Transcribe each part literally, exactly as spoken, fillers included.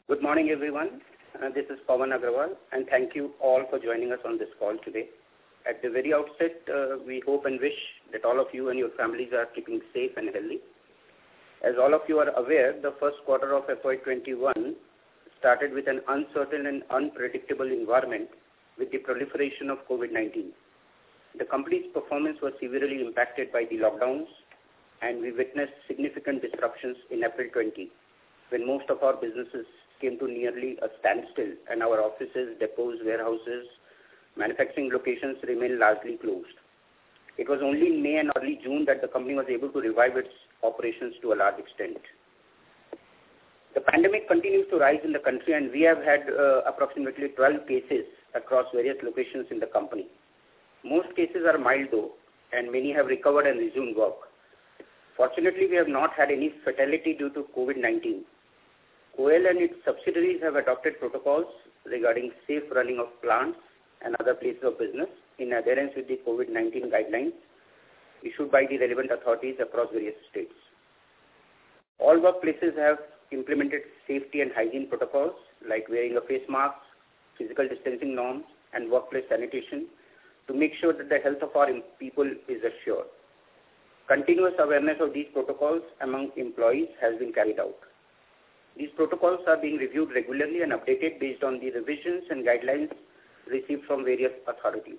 Good morning, everyone. Uh, this is Pawan Agrawal, and thank you all for joining us on this call today. At the very outset, uh, we hope and wish that all of you and your families are keeping safe and healthy. As all of you are aware, the first quarter of F Y twenty-one started with an uncertain and unpredictable environment with the proliferation of COVID nineteen. The company's performance was severely impacted by the lockdowns, and we witnessed significant disruptions in April twentieth, when most of our businesses came to nearly a standstill and our offices, depots, warehouses, manufacturing locations remained largely closed. It was only in May and early June that the company was able to revive its operations to a large extent. The pandemic continues to rise in the country, and we have had uh, approximately twelve cases across various locations in the company. Most cases are mild though, and many have recovered and resumed work. Fortunately, we have not had any fatality due to COVID nineteen. O L and its subsidiaries have adopted protocols regarding safe running of plants and other places of business in adherence with the COVID nineteen guidelines issued by the relevant authorities across various states. All workplaces have implemented safety and hygiene protocols like wearing a face mask, physical distancing norms, and workplace sanitation to make sure that the health of our people is assured. Continuous awareness of these protocols among employees has been carried out. These protocols are being reviewed regularly and updated based on the revisions and guidelines received from various authorities.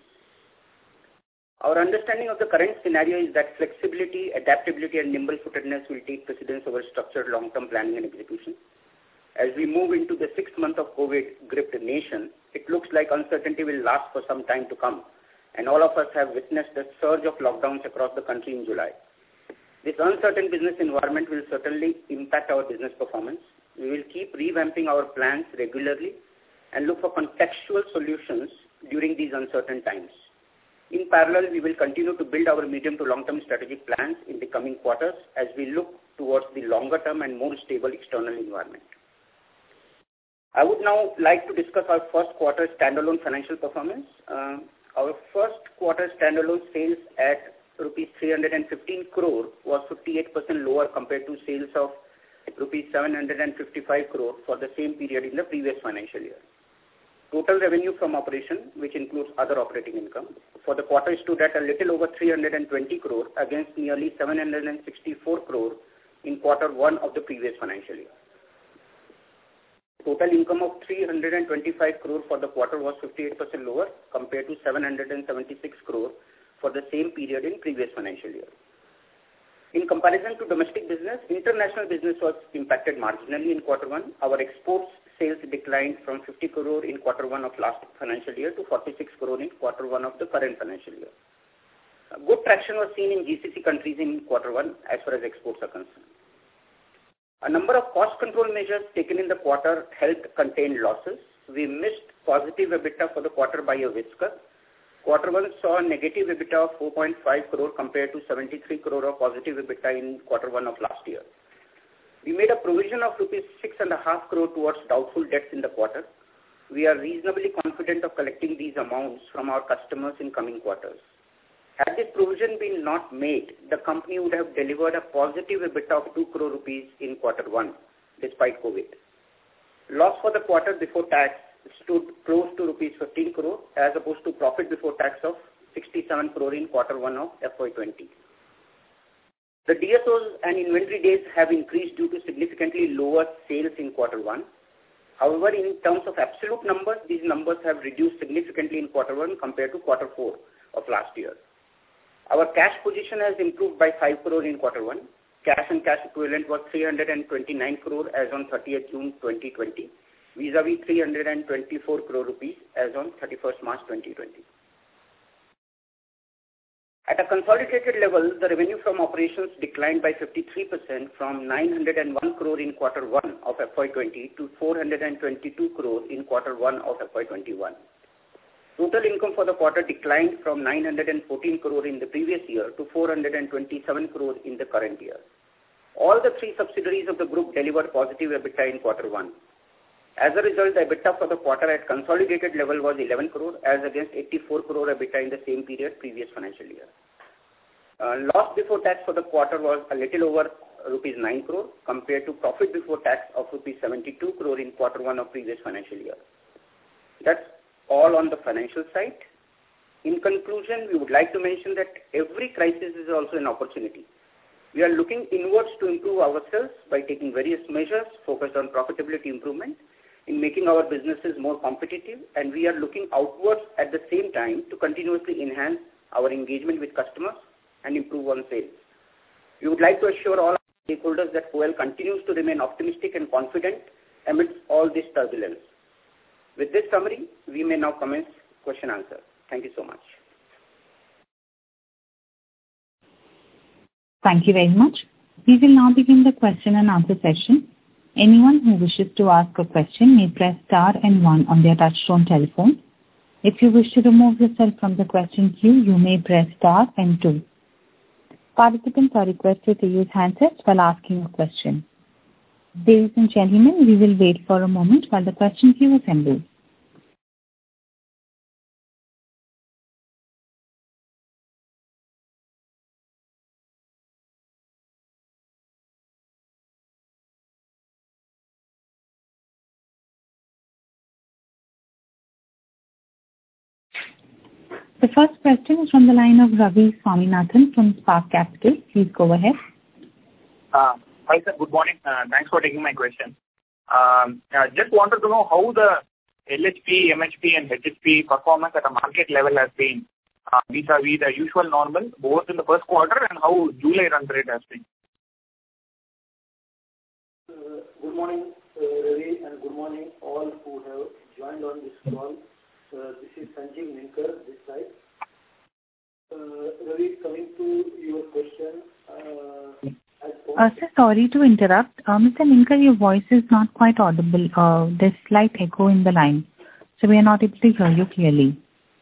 Our understanding of the current scenario is that flexibility, adaptability, and nimble-footedness will take precedence over structured long-term planning and execution. As we move into the sixth month of COVID-gripped nation, it looks like uncertainty will last for some time to come, and all of us have witnessed a surge of lockdowns across the country in July. This uncertain business environment will certainly impact our business performance. We will keep revamping our plans regularly and look for contextual solutions during these uncertain times. In parallel, we will continue to build our medium to long-term strategic plans in the coming quarters as we look towards the longer-term and more stable external environment. I would now like to discuss our first quarter standalone financial performance. Uh, our first quarter standalone sales at rupees three hundred fifteen crore was fifty-eight percent lower compared to sales of rupees seven hundred fifty-five crore for the same period in the previous financial year. Total revenue from operation, which includes other operating income, for the quarter stood at a little over three hundred twenty crore against nearly seven hundred sixty-four crore in quarter one of the previous financial year. Total income of three hundred twenty-five crore for the quarter was fifty-eight percent lower compared to seven hundred seventy-six crore for the same period in previous financial year. In comparison to domestic business, international business was impacted marginally in quarter one. Our exports sales declined from fifty crore in quarter one of last financial year to forty-six crore in quarter one of the current financial year. A good traction was seen in G C C countries in quarter one as far as exports are concerned. A number of cost control measures taken in the quarter helped contain losses. We missed positive EBITDA for the quarter by a whisker. Quarter one saw a negative EBITDA of four point five crore compared to seventy-three crore of positive EBITDA in quarter one of last year. We made a provision of rupees six and a half crore towards doubtful debts in the quarter. We are reasonably confident of collecting these amounts from our customers in coming quarters. Had this provision been not made, the company would have delivered a positive EBITDA of two crore rupees in quarter one, despite COVID. Loss for the quarter before tax stood close to rupees fifteen crore as opposed to profit before tax of sixty-seven crore in quarter one of F Y twenty. The D S Os and inventory days have increased due to significantly lower sales in quarter one. However, in terms of absolute numbers, these numbers have reduced significantly in quarter one compared to quarter four of last year. Our cash position has improved by five crore in quarter one. Cash and cash equivalent was three hundred twenty-nine crore as on thirtieth June twenty twenty, vis-a-vis three hundred twenty-four crore rupees as on thirty-first March twenty twenty. At a consolidated level, the revenue from operations declined by fifty-three percent from nine hundred one crore in quarter one of F Y twenty to four hundred twenty-two crore in quarter one of F Y twenty-one. Total income for the quarter declined from nine hundred fourteen crore in the previous year to four hundred twenty-seven crore in the current year. All the three subsidiaries of the group delivered positive EBITDA in quarter one. As a result, the EBITDA for the quarter at consolidated level was eleven crore as against eighty-four crore EBITDA in the same period previous financial year. Uh, loss before tax for the quarter was a little over rupees nine crore compared to profit before tax of rupees seventy-two crore in quarter one of previous financial year. That's all on the financial side. In conclusion, we would like to mention that every crisis is also an opportunity. We are looking inwards to improve ourselves by taking various measures focused on profitability improvement in making our businesses more competitive, and we are looking outwards at the same time to continuously enhance our engagement with customers and improve on sales. We would like to assure all stakeholders that K O E L continues to remain optimistic and confident amidst all this turbulence. With this summary, we may now commence question answer. Thank you so much. Thank you very much. We will now begin the question and answer session. Anyone who wishes to ask a question may press star and one on their touchtone telephone. If you wish to remove yourself from the question queue, you may press star and two. Participants are requested to use handsets while asking a question. Ladies and gentlemen, we will wait for a moment while the question queue assembles. The first question is from the line of Ravi Swaminathan from Spark Capital. Please go ahead. Uh, hi sir, good morning. Uh, thanks for taking my question. Um, I just wanted to know how the L H P, M H P and H H P performance at a market level has been uh, vis-a-vis the usual normal, both in the first quarter and how July run rate has been. Uh, good morning, uh, Ravi, and good morning all who have joined on this call. Uh, this is Sanjeev Ninkar, this side. Uh, Ravi, coming to your question. Uh, uh, sir, sorry to interrupt. Uh, Mister Ninkar, your voice is not quite audible. Uh, there's slight echo in the line, so we are not able to hear you clearly.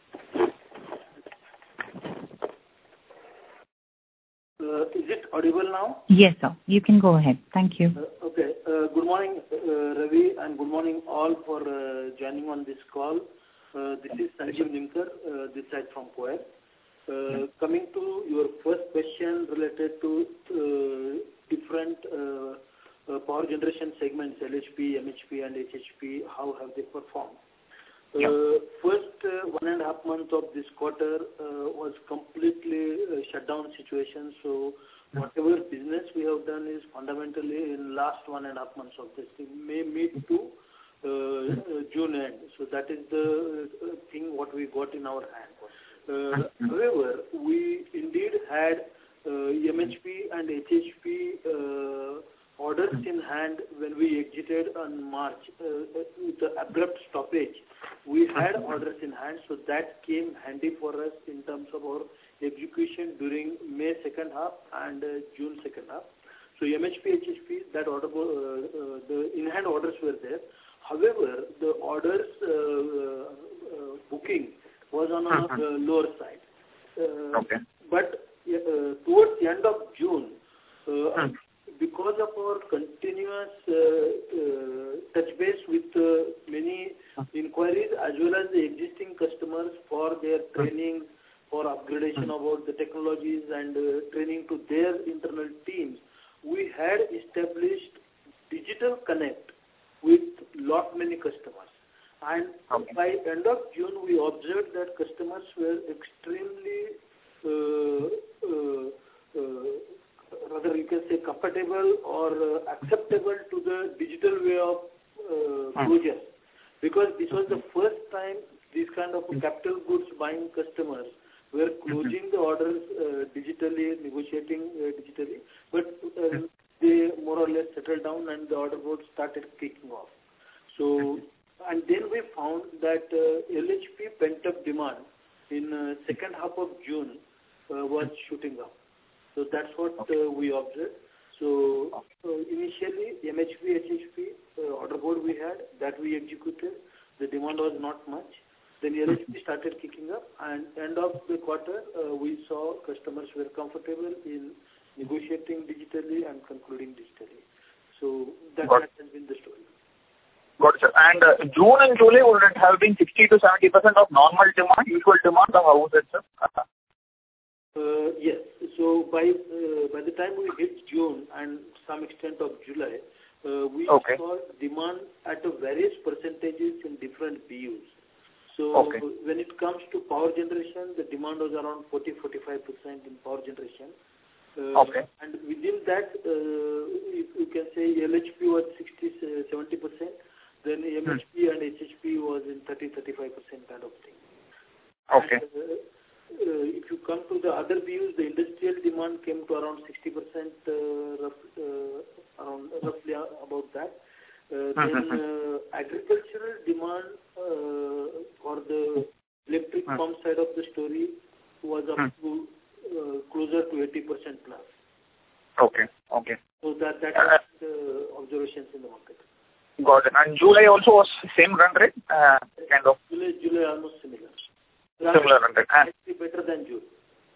Uh, is it audible now? Yes, sir. You can go ahead. Thank you. Uh, okay. Uh, good morning, uh, Ravi, and good morning all for uh, joining on this call. Uh, this is Sanjeev Ninkar, uh, this side from K O E L. Uh, coming to your first question related to uh, different uh, uh, power generation segments, L H P, M H P and H H P, how have they performed? Uh, yeah. First uh, one and a half month of this quarter uh, was completely uh, shutdown situation. So whatever business we have done is fundamentally in last one and a half months of this May mid to uh, uh, June end. So that is the uh, thing what we got in our hand. Uh, however, we indeed had uh, M H P and H H P uh, orders in hand when we exited on March uh, with the abrupt stoppage. We had orders in hand, so that came handy for us in terms of our execution during May second half and uh, June second half. So M H P, H H P, that order, uh, uh, the in-hand orders were there. However, the orders uh, uh, booking was on a uh, lower side. Uh, okay. But uh, towards the end of June, uh, hmm. because of our continuous uh, uh, touch base with uh, many inquiries as well as the existing customers for their training, for upgradation about the technologies and uh, training to their internal teams, we had established digital connect with lot many customers. And okay. by end of June, we observed that customers were extremely, uh, uh, uh, rather you can say comfortable or uh, acceptable to the digital way of uh, closure. Because this was the first time these kind of capital goods buying customers were closing the orders uh, digitally, negotiating uh, digitally. But uh, they more or less settled down and the order board started kicking off. So. And then we found that uh, L H P pent-up demand in uh, second half of June uh, was shooting up. So that's what uh, we observed. So uh, initially M H P, H H P uh, order board we had, that we executed. The demand was not much. Then L H P started kicking up, and end of the quarter uh, we saw customers were comfortable in negotiating digitally and concluding digitally. So that, that has been the story. Got it, sir. And uh, June and July would it have been sixty to seventy percent of normal demand, usual demand, or how was it, sir? Uh, yes. So by uh, by the time we hit June and some extent of July, uh, we okay. saw demand at a various percentages in different B Us. So okay. when it comes to power generation, the demand was around forty to forty-five percent in power generation. Uh, okay. And within that, uh, you, you can say L H P was sixty to seventy percent. Then M H P hmm. and H H P was in thirty to thirty-five percent kind of thing. Okay. And, uh, uh, if you come to the other B Us, the industrial demand came to around sixty percent, uh, rough, uh, around roughly about that. Uh, then uh, agricultural demand uh, for the electric pump side of the story was up to uh, closer to eighty percent plus. Okay. Okay. So that that is the observations in the market. Got it. And July also was same run rate, uh, kind of. July, July almost similar. Similar run rate. Actually better than June.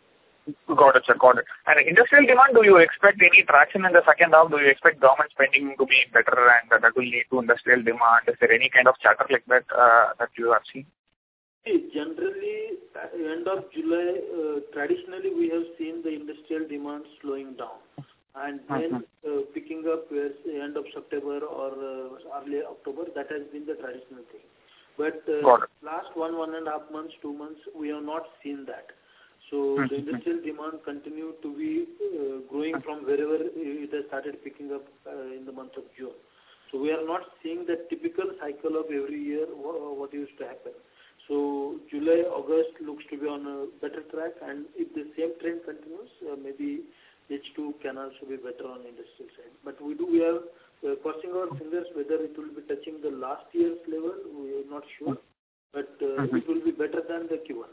Got it, sir. Got it. And industrial demand, do you expect any traction in the second half? Do you expect government spending to be better and that will lead to industrial demand? Is there any kind of chatter like that uh, that you have seen? See, generally, at the end of July, uh, traditionally we have seen the industrial demand slowing down and then uh, picking up towards the end of September or uh, early October. That has been the traditional thing. But uh, last one, one and a half months, two months, we have not seen that. So the industrial demand continued to be uh, growing from wherever it has started picking up uh, in the month of June. So we are not seeing the typical cycle of every year what used to happen. So July, August looks to be on a better track, and if the same trend continues, uh, maybe H two can also be better on the industrial side. But we do we are uh, crossing our fingers whether it will be touching the last year's level. We are not sure, but uh, mm-hmm. it will be better than the Q one.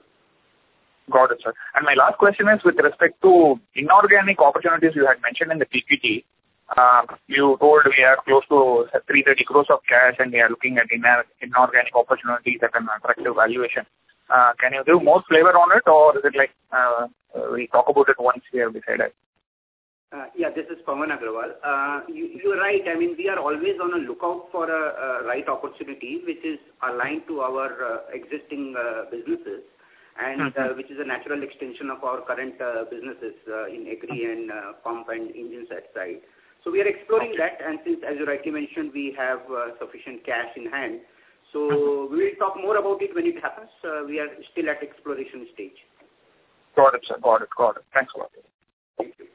Got it, sir. And my last question is with respect to inorganic opportunities you had mentioned in the P P T. Uh, you told we are close to three hundred thirty crores of cash and we are looking at inorganic opportunities at an attractive valuation. Uh, can you give more flavor on it, or is it like uh, we talk about it once we have decided? Uh, yeah, this is Pawan Agrawal. Uh, you, you're right. I mean, we are always on a lookout for a, a right opportunity which is aligned to our uh, existing uh, businesses. and uh, which is a natural extension of our current uh, businesses uh, in agri and uh, pump and engine set side. So we are exploring that, and since, as you rightly mentioned, we have uh, sufficient cash in hand, so we will talk more about it when it happens. Uh, we are still at exploration stage. Got it, sir. Got it. Got it. Thanks a lot. Thank you.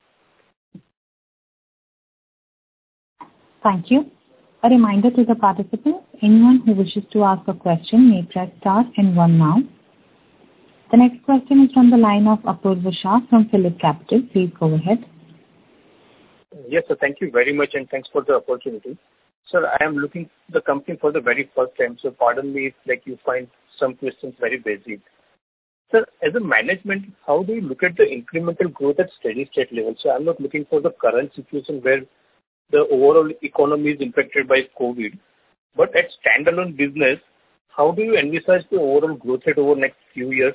Thank you. A reminder to the participants, anyone who wishes to ask a question may press star and one now. The next question is from the line of Apurva Shah from Phillip Capital. Please go ahead. Yes, sir. Thank you very much, and thanks for the opportunity. Sir, I am looking at the company for the very first time, so pardon me if like you find some questions very basic. Sir, as a management, how do you look at the incremental growth at steady state level? So I'm not looking for the current situation where the overall economy is impacted by COVID, but at standalone business, how do you envisage the overall growth rate over the next few years?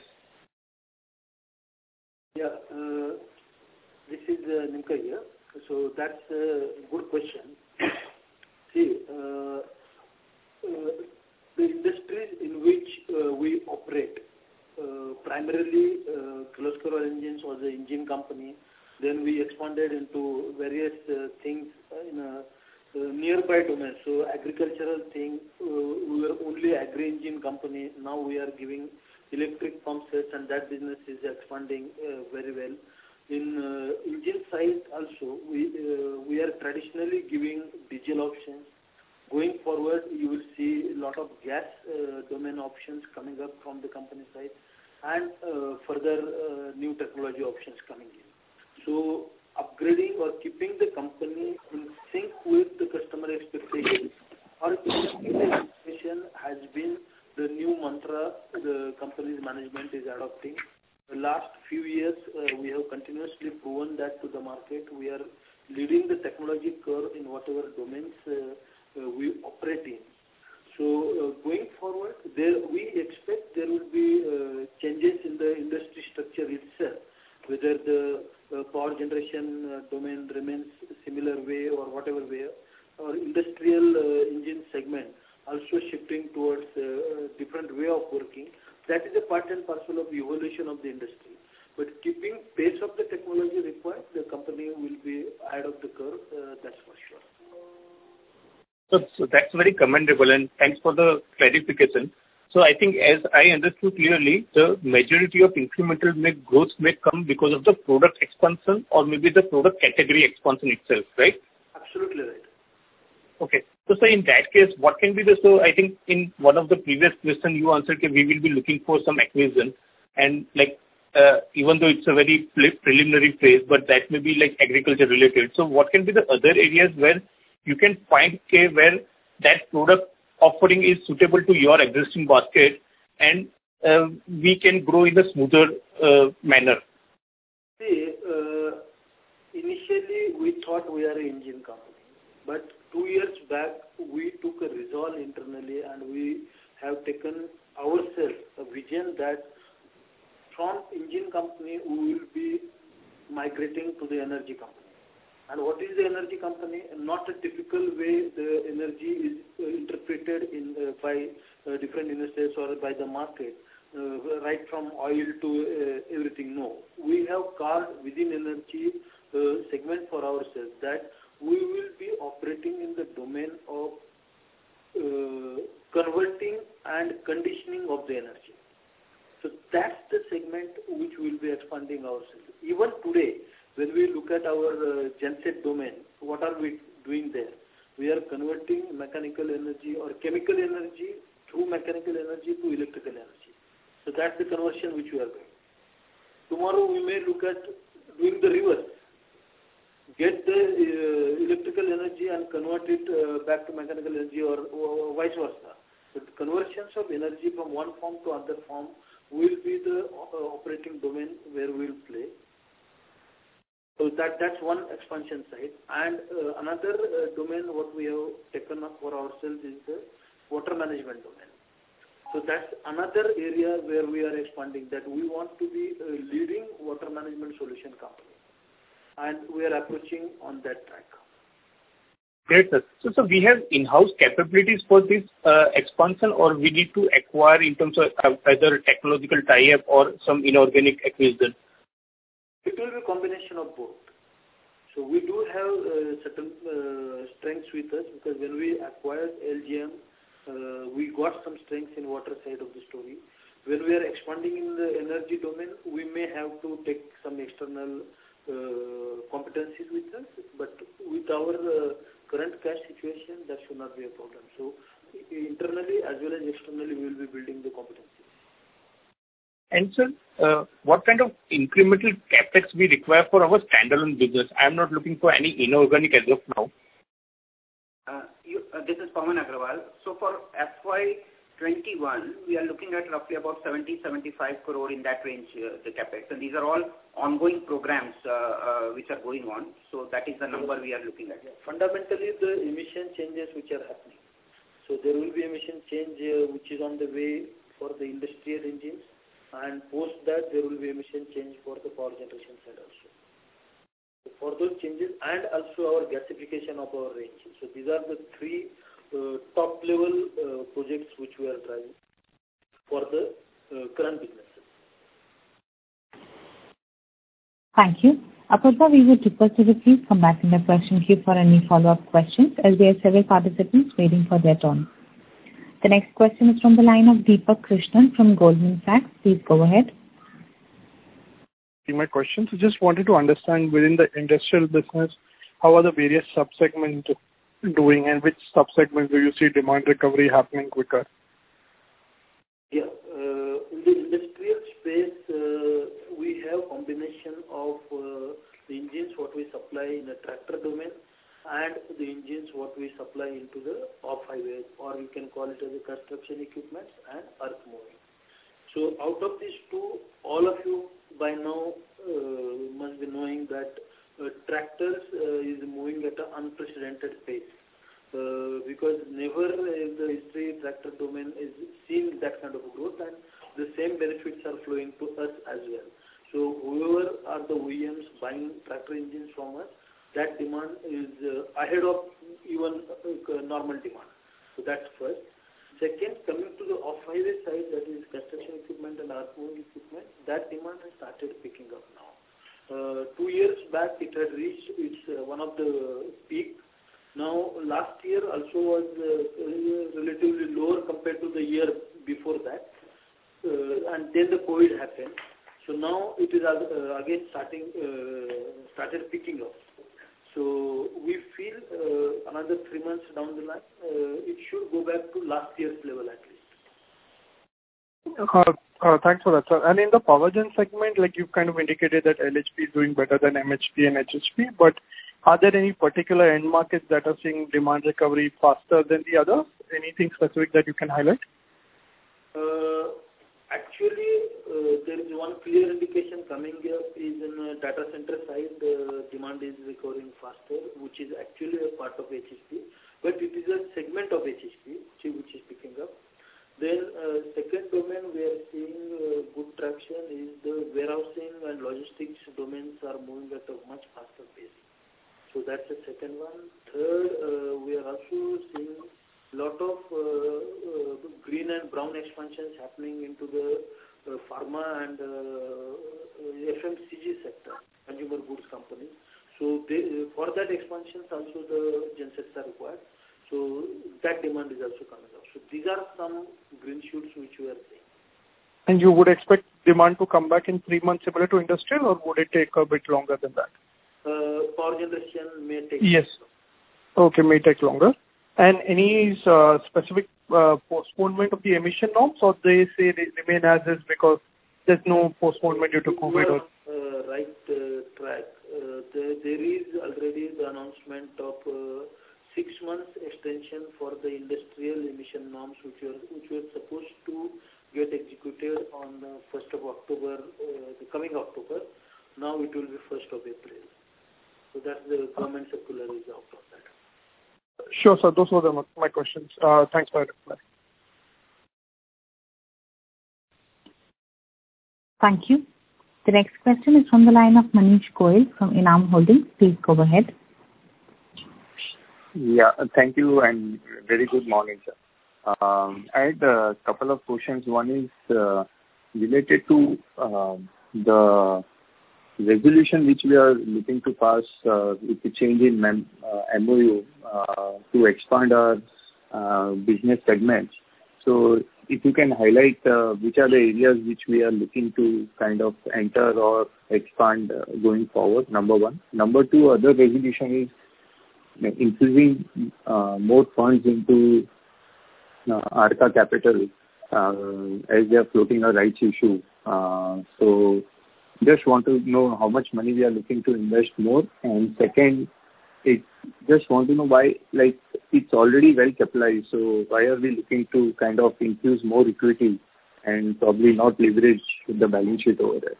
Yeah, uh, this is uh, Nimka here. So that's a good question. See, uh, uh, the industries in which uh, we operate, uh, primarily uh, Kirloskar Oil Engines was an engine company. Then we expanded into various uh, things in a uh, nearby domain. So agricultural thing, uh, we were only agri-engine company. Now we are giving electric pump sets, and that business is expanding uh, very well. In uh, engine side also, we uh, we are traditionally giving diesel options. Going forward, you will see a lot of gas uh, domain options coming up from the company side, and uh, further uh, new technology options coming in. So upgrading or keeping the company in sync with the customer expectations or expectation has been the new mantra the company's management is adopting. The last few years, uh, we have continuously proven that to the market. We are leading the technology curve in whatever domains uh, uh, we operate in. So uh, going forward, there we expect there will be uh, changes in the industry structure itself, whether the uh, power generation uh, domain remains similar way or whatever way, or industrial uh, engine segment also shifting towards a uh, different way of working. That is a part and parcel of the evolution of the industry. But keeping pace of the technology required, the company will be ahead of the curve, uh, that's for sure. So, so that's very commendable, and thanks for the clarification. So I think as I understood clearly, the majority of incremental may growth may come because of the product expansion or maybe the product category expansion itself, right? Absolutely right. Okay. So, so in that case, what can be the, so I think in one of the previous questions you answered that we will be looking for some acquisition, and like, uh, even though it's a very preliminary phase, but that may be like agriculture related. So what can be the other areas where you can find okay, where that product offering is suitable to your existing basket and uh, we can grow in a smoother uh, manner? See, uh, initially we thought we are an engine company, but two years back we took a resolve internally and we have taken ourselves a vision that from engine company we will be migrating to the energy company. And what is the energy company? Not a typical way the energy is uh, interpreted in uh, by uh, different investors or by the market, uh, right from oil to uh, everything. No, we have carved within energy uh, segment for ourselves that we will be operating in the domain of uh, converting and conditioning of the energy. So that's the segment which we will be expanding ourselves. Even today, when we look at our uh, genset domain, what are we doing there? We are converting mechanical energy or chemical energy through mechanical energy to electrical energy. So that's the conversion which we are doing. Tomorrow we may look at doing the reverse. Get the uh, electrical energy and convert it uh, back to mechanical energy or, or vice versa. So the conversions of energy from one form to other form will be the uh, operating domain where we will play. So that, that's one expansion side. And uh, another uh, domain what we have taken up for ourselves is the water management domain. So that's another area where we are expanding, that we want to be a leading water management solution company. And we are approaching on that track. Great, sir. So, so we have in-house capabilities for this uh, expansion, or we need to acquire in terms of uh, either technological tie-up or some inorganic acquisition? It will be a combination of both. So we do have uh, certain uh, strengths with us, because when we acquired L G M, uh, we got some strengths in water side of the story. When we are expanding in the energy domain, we may have to take some external uh, competencies with us, but with our uh, current cash situation, that should not be a problem. So internally as well as externally, we will be building the competencies. And sir, uh, what kind of incremental capex we require for our standalone business? I am not looking for any inorganic as of now. Uh, you, uh, this is Pawan Agrawal. So for F Y twenty-one, we are looking at roughly about seventy to seventy-five crore in that range, uh, the capex. And these are all ongoing programs uh, uh, which are going on. So that is the number we are looking at. Yeah. Fundamentally, the emission changes which are happening. So there will be emission change uh, which is on the way for the industrial engines. And post that, there will be emission change for the power generation side also. So for those changes, and also our gasification of our range. So these are the three uh, top level uh, projects which we are driving for the uh, current businesses. Thank you. Apurva, we would request you to please come back in the question queue for any follow-up questions, as there are several participants waiting for their turn. The next question is from the line of Deepak Krishnan from Goldman Sachs. Please go ahead. My question, so just wanted to understand within the industrial business, how are the various sub-segments doing, and which sub-segments do you see demand recovery happening quicker? Yeah, uh, in the industrial space, uh, we have combination of uh, the engines what we supply in the tractor domain, and the engines what we supply into the off-highway, or you can call it as a construction equipment and earth moving. So out of these two, all of you by now uh, must be knowing that uh, tractors uh, is moving at an unprecedented pace. Uh, because never in the history tractor domain is seen that kind of growth, and the same benefits are flowing to us as well. So whoever are the O E Ms buying tractor engines from us, that demand is uh, ahead of even uh, normal demand. So that's first. Second, coming to the off-highway side, that is construction equipment and earth-moving equipment, that demand has started picking up now. Uh, two years back, it had reached its uh, one of the peak. Now, last year also was uh, relatively lower compared to the year before that, uh, and then the COVID happened. So now it is uh, again starting uh, started picking up. So we feel uh, another three months down the line, uh, it should go back to last year's level at least. Uh, uh, thanks for that, sir. And in the power gen segment, like you've kind of indicated that L H P is doing better than M H P and H H P, but are there any particular end markets that are seeing demand recovery faster than the others? Anything specific that you can highlight? Uh, actually, uh, there is one clear indication coming up is in uh, data center side, uh, demand is recovering faster, which is actually a part of H H P, but it is a segment of H H P which is picking up. Then uh, second domain we are seeing uh, good traction is the warehousing and logistics domains are moving at a much faster pace. So that's the second one. Third, uh, we are also seeing a lot of uh, uh, green and brown expansions happening into the uh, pharma and uh, F M C G sector, consumer goods companies. So they, for that expansions also the gensets are required. So that demand is also coming up. So these are some green shoots which we are seeing. And you would expect demand to come back in three months similar to industrial, or would it take a bit longer than that? Uh, power generation may take Yes. Okay, may take longer. And any uh, specific uh, postponement of the emission norms, or they say they remain as is because there's no postponement due to COVID? Or... Uh, right uh, track. Uh, there, there is already the announcement of uh, six months extension for the industrial emission norms, which were which were supposed to get executed on the first of October, uh, the coming October. Now it will be first of April. So that's the government circular is out of that. Sure, sir. Those were the, my questions. Uh, thanks for your reply. Thank you. The next question is from the line of Manish Goyal from Enam Holdings. Please go ahead. Yeah, thank you and very good morning, sir. Um, I had a couple of questions. One is uh, related to uh, the resolution which we are looking to pass uh, with the change in mem- uh, M O U uh, to expand our uh, business segments. So if you can highlight uh, which are the areas which we are looking to kind of enter or expand uh, going forward, number one. Number two, other resolution is infusing uh, more funds into uh, Arka Capital uh, as they are floating a rights issue. Uh, so just want to know how much money we are looking to invest more. And second, it just want to know why, like, it's already well capitalized, so why are we looking to kind of infuse more equity and probably not leverage the balance sheet over there?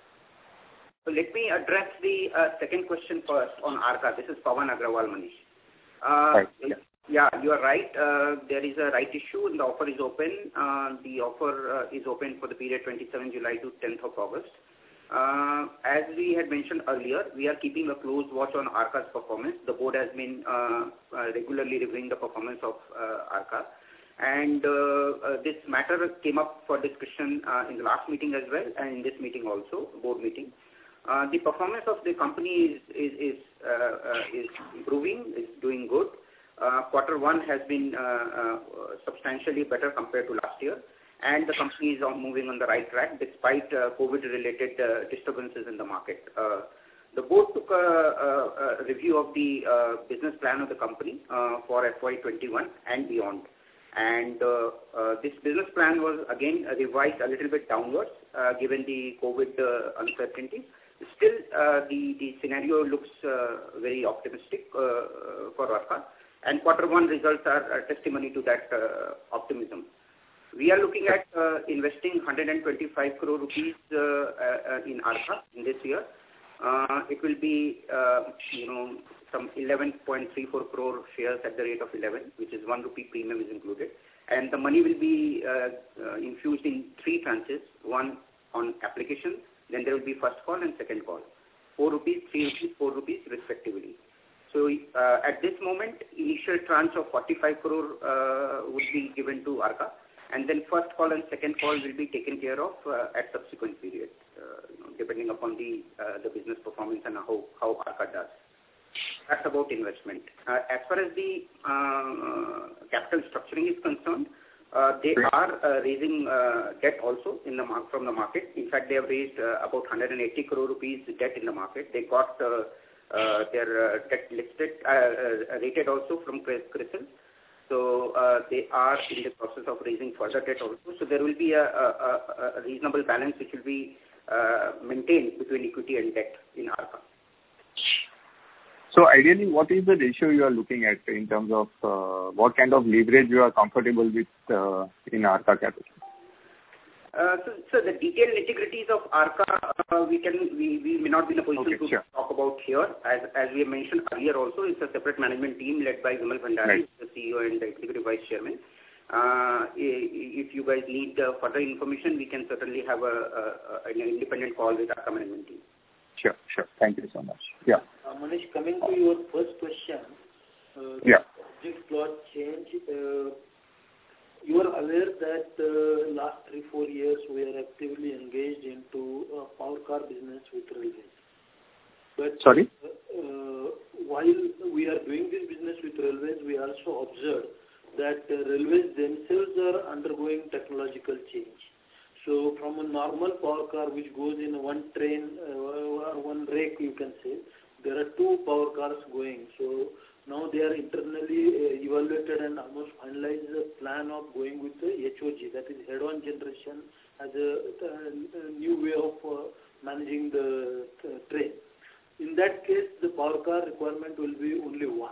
So let me address the uh, second question first on Arka. This is Pawan Agrawal, Manish. Uh, right. Yeah. yeah, you are right. Uh, there is a right issue and the offer is open. Uh, the offer uh, is open for the period twenty-seventh of July to tenth of August. Uh, as we had mentioned earlier, we are keeping a close watch on Arka's performance. The board has been uh, uh, regularly reviewing the performance of uh, Arka. And uh, uh, this matter came up for discussion uh, in the last meeting as well, and in this meeting also, board meeting. Uh, the performance of the company is is is, uh, uh, is improving, is doing good. Uh, quarter one has been uh, uh, substantially better compared to last year, and the company is on moving on the right track despite uh, COVID-related uh, disturbances in the market. Uh, the board took a, a, a review of the uh, business plan of the company uh, for F Y twenty-one and beyond. And uh, uh, this business plan was again revised a little bit downwards uh, given the COVID uh, uncertainty. Still, uh, the, the scenario looks uh, very optimistic uh, for Arka, and quarter one results are a testimony to that uh, optimism. We are looking at uh, investing one hundred twenty-five crore rupees uh, uh, in Arka in this year. Uh, it will be, uh, you know, some eleven point three four crore shares at the rate of eleven, which is one rupee premium is included. And the money will be uh, uh, infused in three tranches, one on application, then there will be first call and second call. Four rupees, three rupees, four rupees respectively. So uh, at this moment, initial tranche of forty-five crore uh, would be given to Arka, and then first call and second call will be taken care of uh, at subsequent period, uh, you know, depending upon the uh, the business performance and how, how Arka does. That's about investment. Uh, as far as the uh, capital structuring is concerned, uh, they are uh, raising uh, debt also in the mar- from the market. In fact, they have raised uh, about one hundred eighty crore rupees debt in the market. They got uh, uh, their uh, debt listed, uh, uh, rated also from CRISIL. So uh, they are in the process of raising further debt also. So there will be a, a, a reasonable balance which will be uh, maintained between equity and debt in Arka. So ideally, what is the ratio you are looking at in terms of uh, what kind of leverage you are comfortable with uh, in Arka Capital? Uh, so, so the detailed nitty-gritties of Arka, uh, we can we, we may not be in a position okay, to sure. talk about here. As as we have mentioned earlier, also it's a separate management team led by Vimal Bhandari, right. the C E O and the executive vice chairman. Uh, if you guys need uh, further information, we can certainly have a, a, a, an independent call with Arka management team. Sure, sure. Thank you so much. Yeah. Uh, Manish, coming to your first question, uh, yeah. object plot change, uh, you are aware that uh, last three, four years we are actively engaged into uh, power car business with railways. But Sorry? Uh, uh, while we are doing this business with railways, we also observe that uh, railways themselves are undergoing technological change. So from a normal power car which goes in one train uh, or one rake, you can say, there are two power cars going. So now they are internally uh, evaluated and almost finalized the plan of going with the H O G, that is head-on generation, as a, a, a new way of uh, managing the uh, train. In that case, the power car requirement will be only one.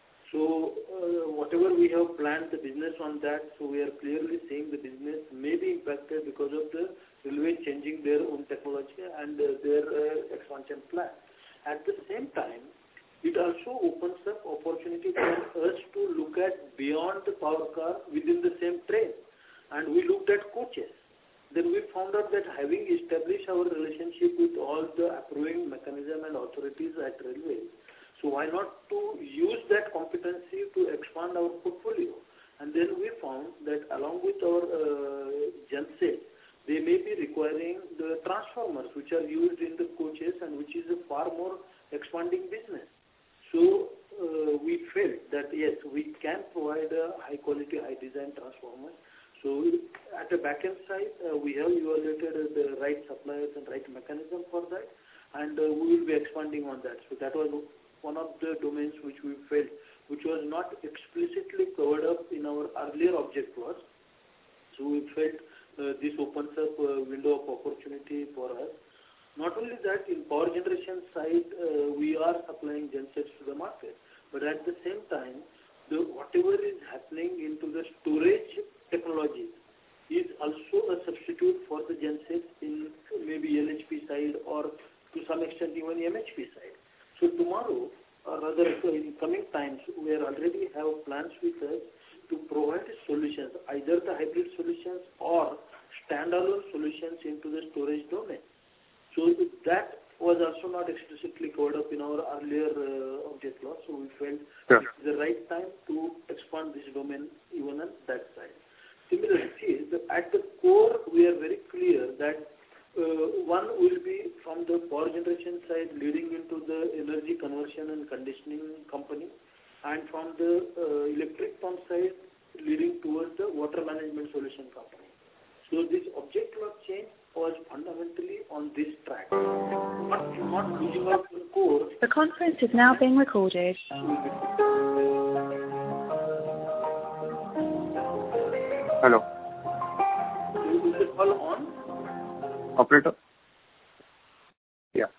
So uh, whatever we have planned the business on that, so we are clearly saying the business may be impacted because of the railway changing their own technology and uh, their uh, expansion plan. At the same time, it also opens up opportunity for us to look at beyond the power car within the same train. And we looked at coaches. Then we found out that having established our relationship with all the approving mechanism and authorities at railways, so why not to use that competency to expand our portfolio? And then we found that along with our uh, gensets, they may be requiring the transformers which are used in the coaches and which is a far more expanding business. So uh, we felt that yes, we can provide a high quality, high design transformer. So at the back end side, uh, we have evaluated the right suppliers and right mechanism for that, and uh, we will be expanding on that. So that was one of the domains which we felt, which was not explicitly covered up in our earlier object clause. So we felt uh, this opens up a window of opportunity for us. Not only that, in power generation side, uh, we are supplying gensets to the market, but at the same time, the whatever is happening into the storage technology is also a substitute for the gensets in maybe L H P side or to some extent even M H P side. So tomorrow, or rather in coming times, we are already have plans with us to provide solutions, either the hybrid solutions or standalone solutions into the storage domain. So that was also not explicitly covered up in our earlier uh, object clause. So we felt sure. it's the right time to expand this domain even on that side. Similarly, see, at the core, we are very clear that Uh, one will be from the power generation side leading into the energy conversion and conditioning company, and from the uh, electric pump side leading towards the water management solution company. So this object of change was fundamentally on this track. Not, not losing out the core. The conference is now being recorded. Hello. Is it all on? Operator? Yeah.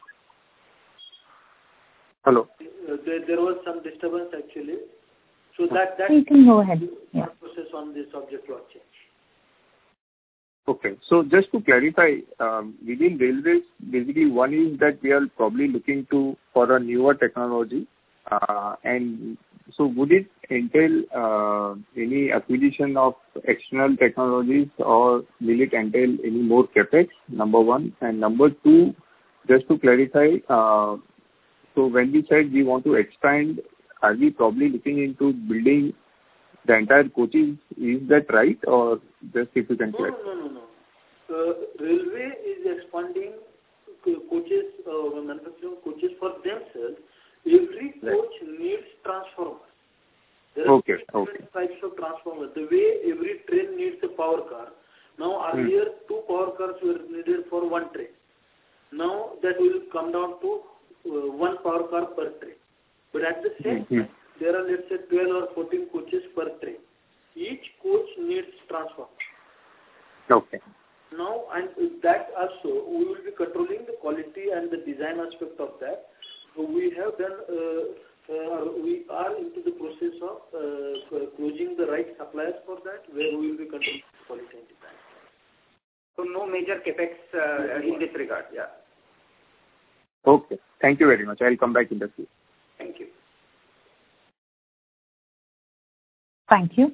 Hello. Uh, there, there was some disturbance actually. So that that you can go ahead. Yeah. process on this object law change. Okay. So just to clarify, um, within railways, basically one is that we are probably looking to for a newer technology, uh, and so would it entail uh, any acquisition of external technologies, or will it entail any more capex? Number one, and number two, just to clarify, uh, So when we said we want to expand, are we probably looking into building the entire coaches? Is that right, or just if you can No, no, no, no. Uh, railway is expanding co- coaches, uh, manufacturing coaches for themselves. Every coach right. needs transformers. There are okay, different okay. types of transformers. The way every train needs a power car. Now earlier hmm. two power cars were needed for one train. Now that will come down to uh, one power car per train. But at the same mm-hmm. time, there are let's say twelve or fourteen coaches per train. Each coach needs transformers. Okay. Now, and that also, we will be controlling the quality and the design aspect of that. So we have done, uh, uh, we are into the process of uh, closing the right suppliers for that, where we will be controlling quality and design. So no major capex uh, in this regard, yeah. Okay. Thank you very much. I'll come back in the queue. Thank you. Thank you.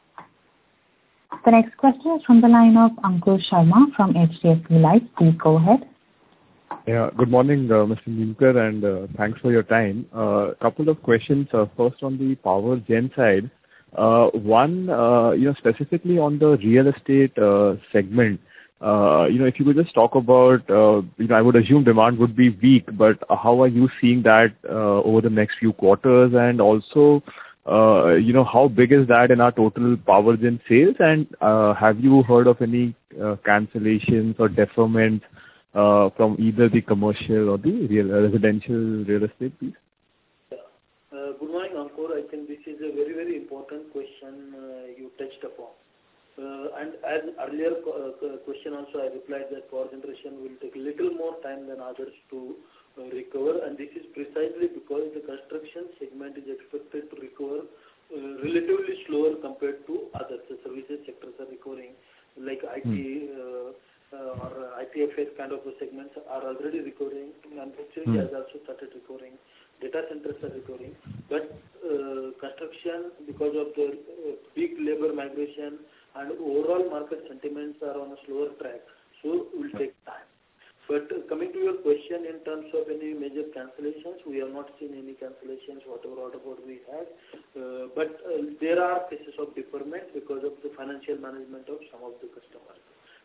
The next question is from the line of Ankur Sharma from H D F C Life. Please go ahead. Yeah, good morning, uh, Mister Nimkar, and uh, thanks for your time. A uh, couple of questions. Uh, first, on the power gen side. Uh, one, uh, you know, specifically on the real estate uh, segment. Uh, you know, if you could just talk about, uh, you know, I would assume demand would be weak, but how are you seeing that uh, over the next few quarters? And also, uh, you know, how big is that in our total power gen sales? And uh, have you heard of any uh, cancellations or deferments uh, from either the commercial or the real, uh, residential real estate piece? Yeah. Uh, good morning, Ankur. I think this is a very, very important question uh, you touched upon. Uh, and as earlier uh, question also, I replied that power generation will take a little more time than others to uh, recover, and this is precisely because the construction segment is expected to recover uh, relatively slower compared to others. The services sectors are recovering, like I T uh, uh, or I T F S kind of segments are already recovering. Manufacturing mm. has also started recovering. Data centers are recovering, but uh, construction, because of the uh, big labor migration and overall market sentiments are on a slower track, so it will take time. But uh, coming to your question in terms of any major cancellations, we have not seen any cancellations, whatever order board we had. Uh, but uh, there are cases of deferment because of the financial management of some of the customers.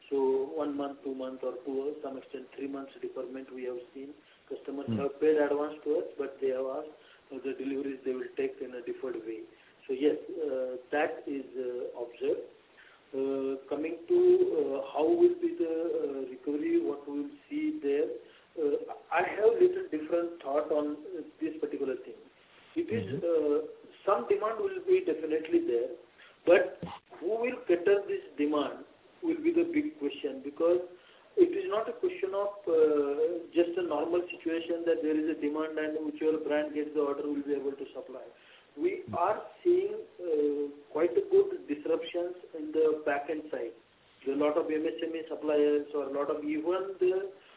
So one month, two months, or to some extent three months deferment we have seen. Customers mm. have paid advance to us, but they have asked uh, the deliveries they will take in a deferred way. So yes, uh, that is uh, observed. Uh, coming to uh, how will be the uh, recovery, what we will see there, uh, I have little different thought on uh, this particular thing. It is uh, some demand will be definitely there, but who will cater this demand will be the big question, because it is not a question of uh, just a normal situation that there is a demand and whichever brand gets the order will be able to supply. We are seeing uh, quite a good disruptions in the back-end side. There are a lot of M S M E suppliers, or a lot of even the,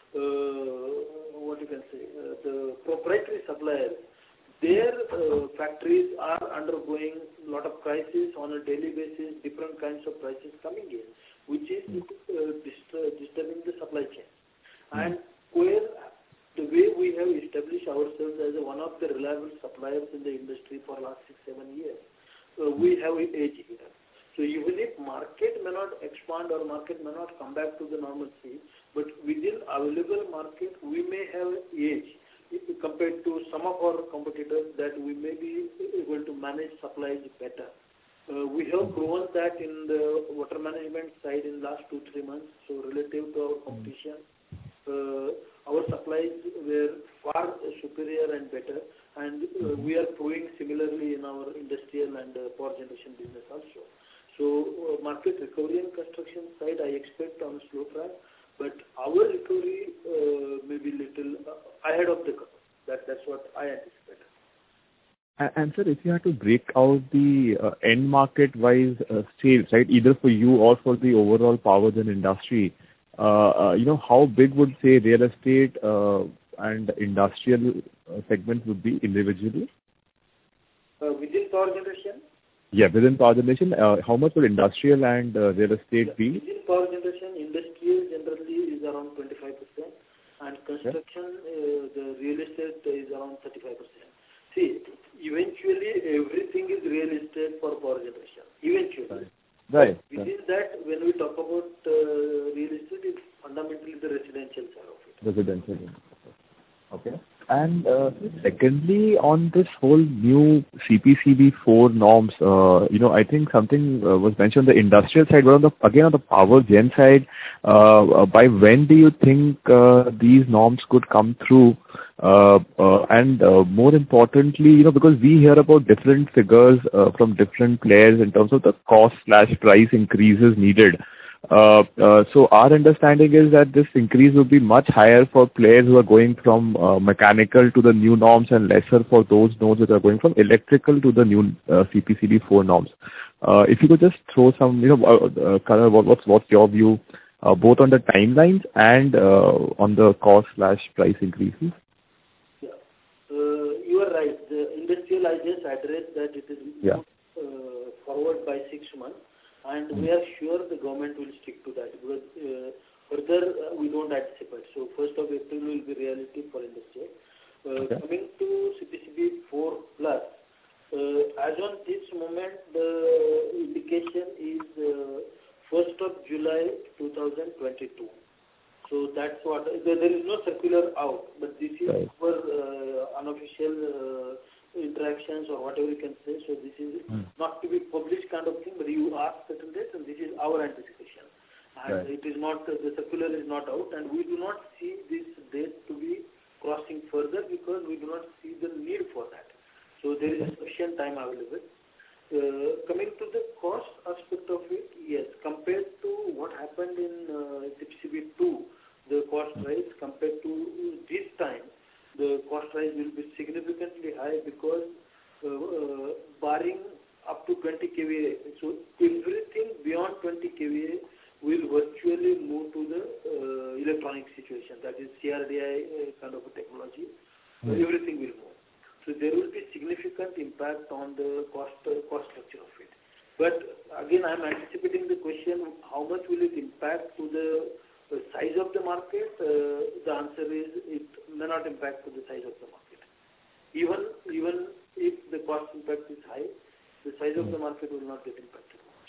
uh, what you can say, uh, the proprietary suppliers. Their uh, factories are undergoing a lot of crisis on a daily basis, different kinds of prices coming in, which is uh, dist- disturbing the supply chain. And where the way we have established ourselves as one of the reliable suppliers in the industry for last six, seven years, uh, we have an edge here. So even if market may not expand or market may not come back to the normalcy, but within available market, we may have an edge compared to some of our competitors, that we may be able to manage supplies better. Uh, we have proven that in the water management side in last two, three months, so relative to our competition, uh, our supplies were far superior and better, and uh, we are proving similarly in our industrial and uh, power generation business also. So uh, market recovery and construction side I expect on a slow track, but our recovery uh, may be little uh, ahead of the curve. That, that's what I anticipate. And, and sir, if you had to break out the uh, end market-wise uh, sales, right, either for you or for the overall power gen industry, Uh, uh, you know, how big would, say, real estate uh, and industrial uh, segment would be individually? Uh, within power generation? Yeah, within power generation, uh, how much would industrial and uh, real estate yeah. be? Within power generation, industrial generally is around twenty-five percent, and construction, uh, the real estate is around thirty-five percent. See, eventually everything is real estate for power generation. Eventually. Right. Within right. that, when we talk about uh, real estate, it's fundamentally the residential side of it. Residential. Okay. And uh, secondly, on this whole new C P C B four norms, uh, you know, I think something uh, was mentioned on the industrial side, but on the, again, on the power gen side, uh, by when do you think uh, these norms could come through? Uh, uh, and uh, more importantly, you know, because we hear about different figures uh, from different players in terms of the cost slash price increases needed. Uh, uh, so our understanding is that this increase will be much higher for players who are going from uh, mechanical to the new norms and lesser for those nodes that are going from electrical to the new uh, C P C B four norms. Uh, if you could just throw some, you know, uh, uh, color, what, what's what's your view, uh, both on the timelines and uh, on the cost slash price increases? Yeah, uh, you are right. The industrial I just addressed that it is yeah. uh, forward by six months. And we are sure the government will stick to that because uh, further uh, we don't anticipate. So first of April will be reality for industry. Uh, okay. Coming to C P C B four plus, uh, as on this moment the indication is uh, first of July two thousand twenty-two. So that's what, there, there is no circular out, but this is right. our uh, unofficial uh, interactions or whatever you can say. So this is mm. not to be published kind of thing, but you ask certain dates and this is our anticipation. And right. it is not, the circular is not out and we do not see this date to be crossing further because we do not see the need for that. So there is sufficient time available. Uh, coming to the cost aspect of it, yes, compared to what happened in uh, C P C B two, the cost mm. rise compared to this time, the cost rise will be significantly high because uh, uh, barring up to twenty K V A, so everything beyond twenty K V A will virtually move to the uh, electronic situation, that is C R D I uh, kind of a technology, mm. so everything will move. So there will be significant impact on the cost uh, cost structure of it. But again, I am anticipating the question, how much will it impact to the The size of the market, uh, the answer is it may not impact to the size of the market. Even even if the cost impact is high, the size of the market will not get impacted much.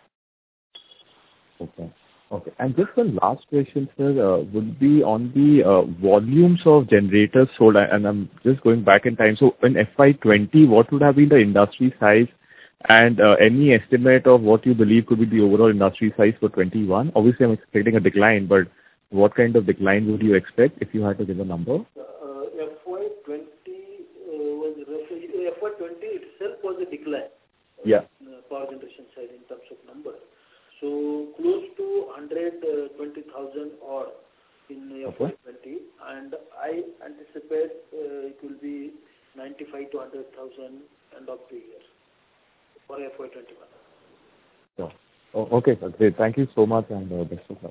Okay. Okay. And just one last question, sir, uh, would be on the uh, volumes of generators sold, and I'm just going back in time. So in F Y twenty, what would have been the industry size? And uh, any estimate of what you believe could be the overall industry size for twenty-one? Obviously, I'm expecting a decline, but what kind of decline would you expect if you had to give a number? Uh, F Y twenty uh, was F Y twenty itself was a decline. Yeah. On the power generation side in terms of number. So close to one hundred twenty thousand odd in F Y twenty, and I anticipate uh, it will be ninety-five to one hundred thousand end of the year. For F Y twenty-one. Yeah. Oh, okay, sir. Great. Thank you so much and uh, best of luck.